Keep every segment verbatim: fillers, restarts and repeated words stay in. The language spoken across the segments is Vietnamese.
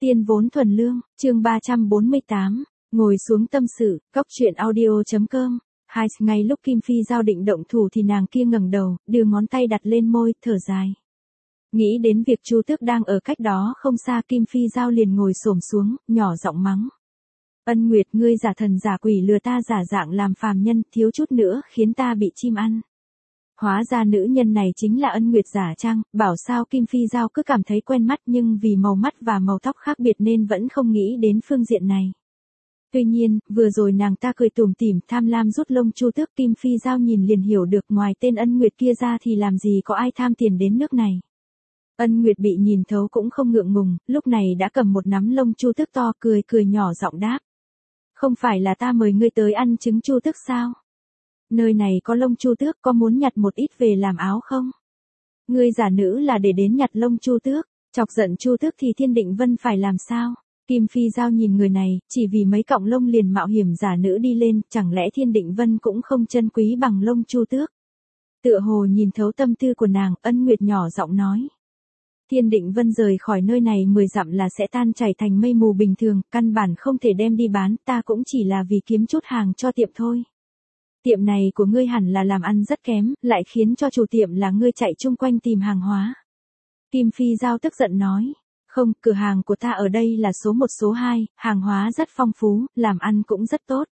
Tiên vốn thuần lương, chương ba trăm bốn mươi tám, ngồi xuống tâm sự, cốc truyện audio.com. Hai, ngay lúc Kim Phi Giao định động thủ thì nàng kia ngẩng đầu, đưa ngón tay đặt lên môi, thở dài. Nghĩ đến việc Chu Tước đang ở cách đó không xa, Kim Phi Giao liền ngồi xổm xuống, nhỏ giọng mắng. Ân Nguyệt, ngươi giả thần giả quỷ lừa ta giả dạng làm phàm nhân, thiếu chút nữa khiến ta bị chim ăn. Hóa ra nữ nhân này chính là Ân Nguyệt giả chăng, bảo sao Kim Phi Giao cứ cảm thấy quen mắt nhưng vì màu mắt và màu tóc khác biệt nên vẫn không nghĩ đến phương diện này. Tuy nhiên, vừa rồi nàng ta cười tủm tỉm tham lam rút lông Chu Tước, Kim Phi Giao nhìn liền hiểu được ngoài tên Ân Nguyệt kia ra thì làm gì có ai tham tiền đến nước này. Ân Nguyệt bị nhìn thấu cũng không ngượng ngùng, lúc này đã cầm một nắm lông Chu Tước to, cười cười nhỏ giọng đáp. Không phải là ta mời ngươi tới ăn trứng Chu Tước sao? Nơi này có lông Chu Tước, có muốn nhặt một ít về làm áo không? Ngươi giả nữ là để đến nhặt lông Chu Tước, chọc giận Chu Tước thì Thiên Định Vân phải làm sao? Kim Phi Giao nhìn người này, chỉ vì mấy cọng lông liền mạo hiểm giả nữ đi lên, chẳng lẽ Thiên Định Vân cũng không trân quý bằng lông Chu Tước? Tựa hồ nhìn thấu tâm tư của nàng, Ân Nguyệt nhỏ giọng nói. Thiên Định Vân rời khỏi nơi này mười dặm là sẽ tan chảy thành mây mù bình thường, căn bản không thể đem đi bán, ta cũng chỉ là vì kiếm chút hàng cho tiệm thôi. Tiệm này của ngươi hẳn là làm ăn rất kém, lại khiến cho chủ tiệm là ngươi chạy chung quanh tìm hàng hóa. Kim Phi Giao tức giận nói. Không, cửa hàng của ta ở đây là số một số hai, hàng hóa rất phong phú, làm ăn cũng rất tốt.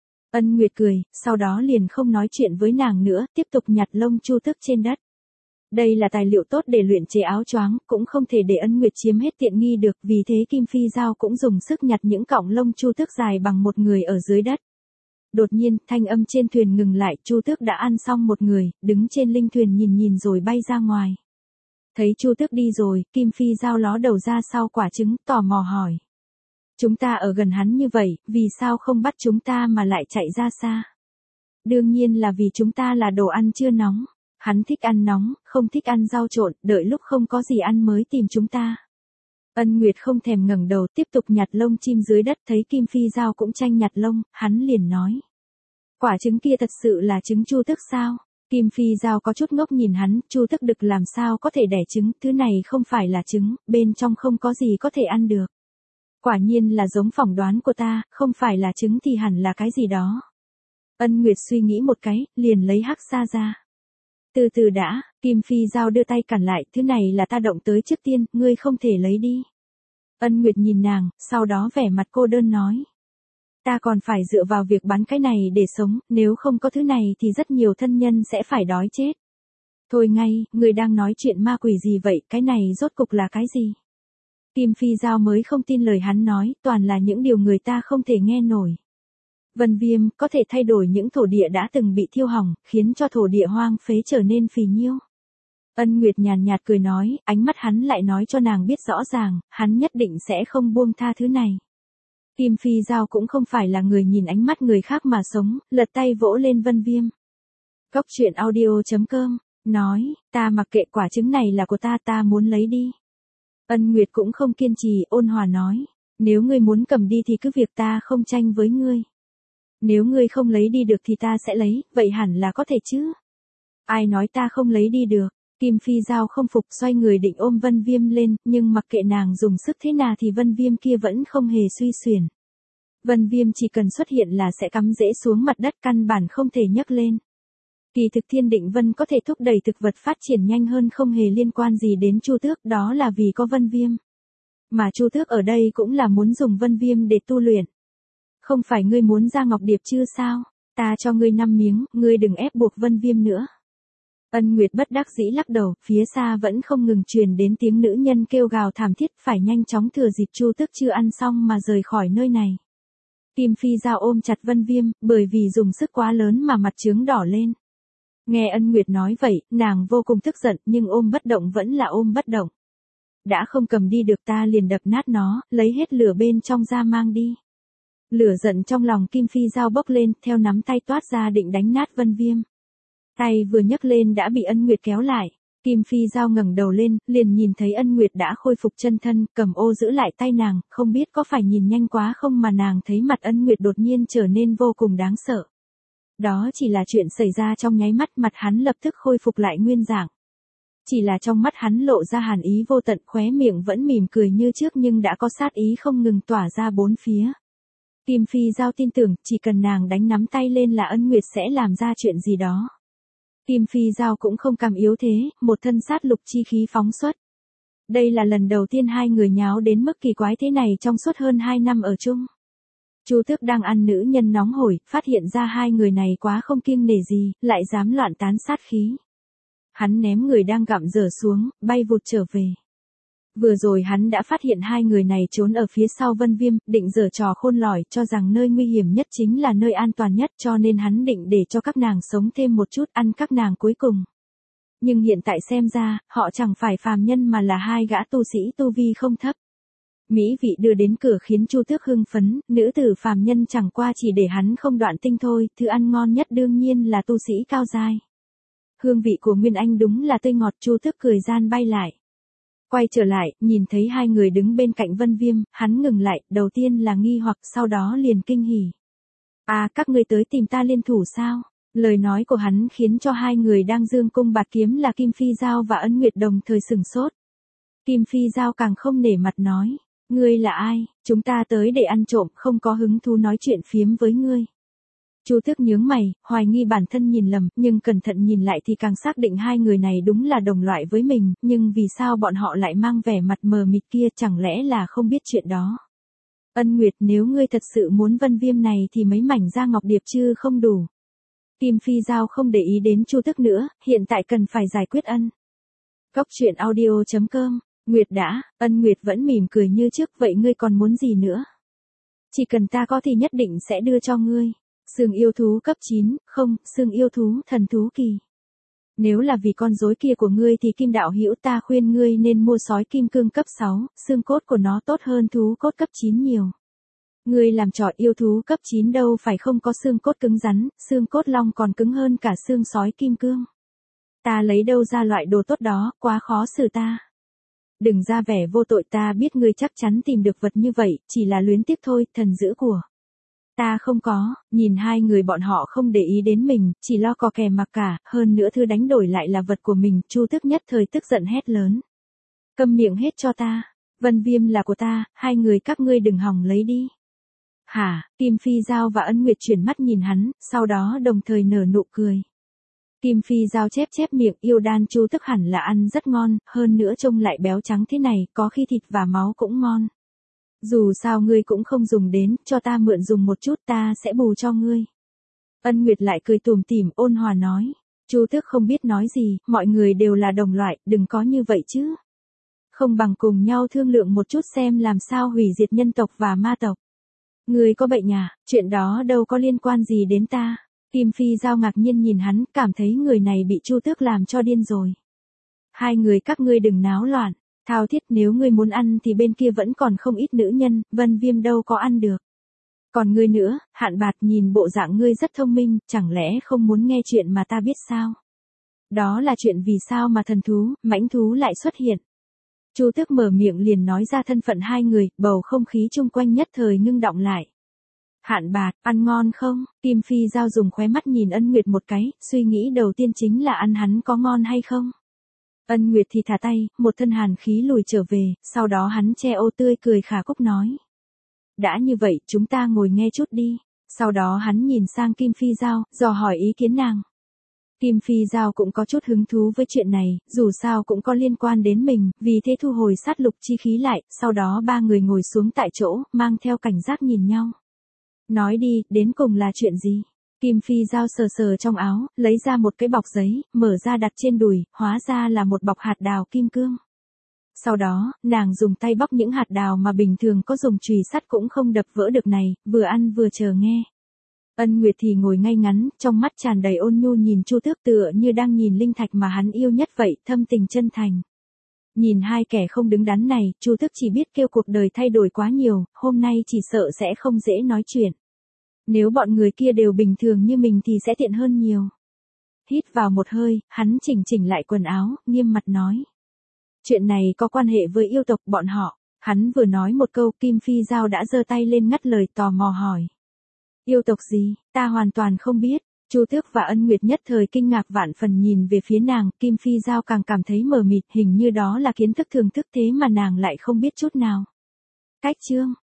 Ân Nguyệt cười, sau đó liền không nói chuyện với nàng nữa, tiếp tục nhặt lông Chu Tước trên đất. Đây là tài liệu tốt để luyện chế áo choáng, cũng không thể để Ân Nguyệt chiếm hết tiện nghi được, vì thế Kim Phi Giao cũng dùng sức nhặt những cọng lông Chu Tước dài bằng một người ở dưới đất. Đột nhiên, thanh âm trên thuyền ngừng lại, Chu Tước đã ăn xong một người, đứng trên linh thuyền nhìn nhìn rồi bay ra ngoài. Thấy Chu Tước đi rồi, Kim Phi Giao ló đầu ra sau quả trứng, tò mò hỏi. Chúng ta ở gần hắn như vậy, vì sao không bắt chúng ta mà lại chạy ra xa? Đương nhiên là vì chúng ta là đồ ăn chưa nóng. Hắn thích ăn nóng, không thích ăn rau trộn, đợi lúc không có gì ăn mới tìm chúng ta. Ân Nguyệt không thèm ngẩng đầu, tiếp tục nhặt lông chim dưới đất, thấy Kim Phi Giao cũng tranh nhặt lông, hắn liền nói. Quả trứng kia thật sự là trứng Chu Tước sao? Kim Phi Giao có chút ngốc nhìn hắn, Chu Tước đực làm sao có thể đẻ trứng, thứ này không phải là trứng, bên trong không có gì có thể ăn được. Quả nhiên là giống phỏng đoán của ta, không phải là trứng thì hẳn là cái gì đó. Ân Nguyệt suy nghĩ một cái, liền lấy hắc sa ra. Từ từ đã, Kim Phi Giao đưa tay cản lại, thứ này là ta động tới trước tiên, ngươi không thể lấy đi. Ân Nguyệt nhìn nàng, sau đó vẻ mặt cô đơn nói. Ta còn phải dựa vào việc bán cái này để sống, nếu không có thứ này thì rất nhiều thân nhân sẽ phải đói chết. Thôi ngay, ngươi đang nói chuyện ma quỷ gì vậy, cái này rốt cục là cái gì? Kim Phi Giao mới không tin lời hắn nói, toàn là những điều người ta không thể nghe nổi. Vân viêm có thể thay đổi những thổ địa đã từng bị thiêu hỏng, khiến cho thổ địa hoang phế trở nên phì nhiêu. Ân Nguyệt nhàn nhạt cười nói, ánh mắt hắn lại nói cho nàng biết rõ ràng, hắn nhất định sẽ không buông tha thứ này. Kim Phi Giao cũng không phải là người nhìn ánh mắt người khác mà sống, lật tay vỗ lên Vân Viêm. Cốc truyện audio.com, nói, ta mặc kệ, quả trứng này là của ta, ta muốn lấy đi. Ân Nguyệt cũng không kiên trì, ôn hòa nói, nếu ngươi muốn cầm đi thì cứ việc, ta không tranh với ngươi. Nếu ngươi không lấy đi được thì ta sẽ lấy, vậy hẳn là có thể chứ. Ai nói ta không lấy đi được? Kim Phi Giao không phục, xoay người định ôm Vân Viêm lên, nhưng mặc kệ nàng dùng sức thế nào thì Vân Viêm kia vẫn không hề suy xuyển. Vân Viêm chỉ cần xuất hiện là sẽ cắm rễ xuống mặt đất, căn bản không thể nhấc lên. Kỳ thực Thiên Định Vân có thể thúc đẩy thực vật phát triển nhanh hơn không hề liên quan gì đến Chu Tước, đó là vì có Vân Viêm. Mà Chu Tước ở đây cũng là muốn dùng Vân Viêm để tu luyện. Không phải ngươi muốn ra ngọc điệp chưa sao? Ta cho ngươi năm miếng, ngươi đừng ép buộc Vân Viêm nữa. Ân Nguyệt bất đắc dĩ lắc đầu, phía xa vẫn không ngừng truyền đến tiếng nữ nhân kêu gào thảm thiết, phải nhanh chóng thừa dịp Chu Tước chưa ăn xong mà rời khỏi nơi này. Kim Phi Giao ôm chặt Vân Viêm, bởi vì dùng sức quá lớn mà mặt trướng đỏ lên. Nghe Ân Nguyệt nói vậy, nàng vô cùng tức giận, nhưng ôm bất động vẫn là ôm bất động. Đã không cầm đi được ta liền đập nát nó, lấy hết lửa bên trong ra mang đi. Lửa giận trong lòng Kim Phi Giao bốc lên, theo nắm tay toát ra định đánh nát Vân Viêm. Tay vừa nhấc lên đã bị Ân Nguyệt kéo lại. Kim Phi Giao ngẩng đầu lên, liền nhìn thấy Ân Nguyệt đã khôi phục chân thân, cầm ô giữ lại tay nàng, không biết có phải nhìn nhanh quá không mà nàng thấy mặt Ân Nguyệt đột nhiên trở nên vô cùng đáng sợ. Đó chỉ là chuyện xảy ra trong nháy mắt, mặt hắn lập tức khôi phục lại nguyên dạng. Chỉ là trong mắt hắn lộ ra hàn ý vô tận, khóe miệng vẫn mỉm cười như trước nhưng đã có sát ý không ngừng tỏa ra bốn phía. Kim Phi Giao tin tưởng, chỉ cần nàng đánh nắm tay lên là Ân Nguyệt sẽ làm ra chuyện gì đó. Kim Phi Giao cũng không cam yếu thế, một thân sát lục chi khí phóng xuất. Đây là lần đầu tiên hai người nháo đến mức kỳ quái thế này trong suốt hơn hai năm ở chung. Chu Tước đang ăn nữ nhân nóng hổi, phát hiện ra hai người này quá không kiêng nể gì, lại dám loạn tán sát khí. Hắn ném người đang gặm dở xuống, bay vụt trở về. Vừa rồi hắn đã phát hiện hai người này trốn ở phía sau Vân Viêm, định giở trò khôn lỏi, cho rằng nơi nguy hiểm nhất chính là nơi an toàn nhất, cho nên hắn định để cho các nàng sống thêm một chút, ăn các nàng cuối cùng. Nhưng hiện tại xem ra, họ chẳng phải phàm nhân mà là hai gã tu sĩ tu vi không thấp. Mỹ vị đưa đến cửa khiến Chu Tước hưng phấn, nữ tử phàm nhân chẳng qua chỉ để hắn không đoạn tinh thôi, thứ ăn ngon nhất đương nhiên là tu sĩ cao giai. Hương vị của Nguyên Anh đúng là tươi ngọt, Chu Tước cười gian bay lại. Quay trở lại, nhìn thấy hai người đứng bên cạnh Vân Viêm, hắn ngừng lại, đầu tiên là nghi hoặc, sau đó liền kinh hỉ. À, các ngươi tới tìm ta liên thủ sao? Lời nói của hắn khiến cho hai người đang dương cung bạt kiếm là Kim Phi Giao và Ân Nguyệt đồng thời sửng sốt. Kim Phi Giao càng không nể mặt nói, ngươi là ai, chúng ta tới để ăn trộm, không có hứng thú nói chuyện phiếm với ngươi. Chu Tước nhướng mày, hoài nghi bản thân nhìn lầm, nhưng cẩn thận nhìn lại thì càng xác định hai người này đúng là đồng loại với mình, nhưng vì sao bọn họ lại mang vẻ mặt mờ mịt kia, chẳng lẽ là không biết chuyện đó. Ân Nguyệt, nếu ngươi thật sự muốn Vân Viêm này thì mấy mảnh da ngọc điệp chứ không đủ. Kim Phi Giao không để ý đến Chu Tước nữa, hiện tại cần phải giải quyết ân. Góc truyện audio chấm com, Nguyệt đã, Ân Nguyệt vẫn mỉm cười như trước, vậy ngươi còn muốn gì nữa? Chỉ cần ta có thì nhất định sẽ đưa cho ngươi. Xương yêu thú cấp chín, không, xương yêu thú thần thú kỳ. Nếu là vì con rối kia của ngươi thì Kim đạo hữu ta khuyên ngươi nên mua sói kim cương cấp sáu, xương cốt của nó tốt hơn thú cốt cấp chín nhiều. Ngươi làm trò yêu thú cấp chín đâu phải không có xương cốt cứng rắn, xương cốt long còn cứng hơn cả xương sói kim cương. Ta lấy đâu ra loại đồ tốt đó, quá khó xử ta. Đừng ra vẻ vô tội, ta biết ngươi chắc chắn tìm được vật như vậy, chỉ là luyến tiếc thôi, thần dữ của. Ta không có, nhìn hai người bọn họ không để ý đến mình, chỉ lo cò kè mặc cả, hơn nữa thứ đánh đổi lại là vật của mình, Chu Tước nhất thời tức giận hét lớn. Câm miệng hết cho ta, Vân Viêm là của ta, hai người các ngươi đừng hòng lấy đi. Hả, Kim Phi Giao và Ân Nguyệt chuyển mắt nhìn hắn, sau đó đồng thời nở nụ cười. Kim Phi Giao chép chép miệng, yêu đan Chu Tước hẳn là ăn rất ngon, hơn nữa trông lại béo trắng thế này, có khi thịt và máu cũng ngon. Dù sao ngươi cũng không dùng đến, cho ta mượn dùng một chút, ta sẽ bù cho ngươi. Ân Nguyệt lại cười tủm tỉm ôn hòa nói. Chu Tước không biết nói gì, mọi người đều là đồng loại, đừng có như vậy chứ. Không bằng cùng nhau thương lượng một chút xem làm sao hủy diệt nhân tộc và ma tộc. Ngươi có bệnh à, chuyện đó đâu có liên quan gì đến ta. Kim Phi Giao ngạc nhiên nhìn hắn, cảm thấy người này bị Chu Tước làm cho điên rồi. Hai người các ngươi đừng náo loạn. Thao thiết, nếu ngươi muốn ăn thì bên kia vẫn còn không ít nữ nhân, Vân Viêm đâu có ăn được. Còn ngươi nữa, Hạn Bạt, nhìn bộ dạng ngươi rất thông minh, chẳng lẽ không muốn nghe chuyện mà ta biết sao? Đó là chuyện vì sao mà thần thú, mãnh thú lại xuất hiện. Chu Tước mở miệng liền nói ra thân phận hai người, bầu không khí chung quanh nhất thời ngưng động lại. Hạn Bạt, ăn ngon không? Kim Phi Giao dùng khóe mắt nhìn Ân Nguyệt một cái, suy nghĩ đầu tiên chính là ăn hắn có ngon hay không? Ân Nguyệt thì thả tay, một thân hàn khí lùi trở về, sau đó hắn che ô tươi cười khả cúc nói. Đã như vậy, chúng ta ngồi nghe chút đi. Sau đó hắn nhìn sang Kim Phi Giao, dò hỏi ý kiến nàng. Kim Phi Giao cũng có chút hứng thú với chuyện này, dù sao cũng có liên quan đến mình, vì thế thu hồi sát lục chi khí lại, sau đó ba người ngồi xuống tại chỗ, mang theo cảnh giác nhìn nhau. Nói đi, đến cùng là chuyện gì? Kim Phi Giao sờ sờ trong áo, lấy ra một cái bọc giấy, mở ra đặt trên đùi, hóa ra là một bọc hạt đào kim cương. Sau đó, nàng dùng tay bóc những hạt đào mà bình thường có dùng chùy sắt cũng không đập vỡ được này, vừa ăn vừa chờ nghe. Ân Nguyệt thì ngồi ngay ngắn, trong mắt tràn đầy ôn nhu nhìn Chu Tước tựa như đang nhìn linh thạch mà hắn yêu nhất vậy, thâm tình chân thành. Nhìn hai kẻ không đứng đắn này, Chu Tước chỉ biết kêu cuộc đời thay đổi quá nhiều, hôm nay chỉ sợ sẽ không dễ nói chuyện. Nếu bọn người kia đều bình thường như mình thì sẽ tiện hơn nhiều. Hít vào một hơi, hắn chỉnh chỉnh lại quần áo, nghiêm mặt nói. Chuyện này có quan hệ với yêu tộc bọn họ. Hắn vừa nói một câu, Kim Phi Giao đã giơ tay lên ngắt lời, tò mò hỏi. Yêu tộc gì, ta hoàn toàn không biết. Chu Tước và Ân Nguyệt nhất thời kinh ngạc vạn phần nhìn về phía nàng, Kim Phi Giao càng cảm thấy mờ mịt, hình như đó là kiến thức thường thức thế mà nàng lại không biết chút nào. Cách chương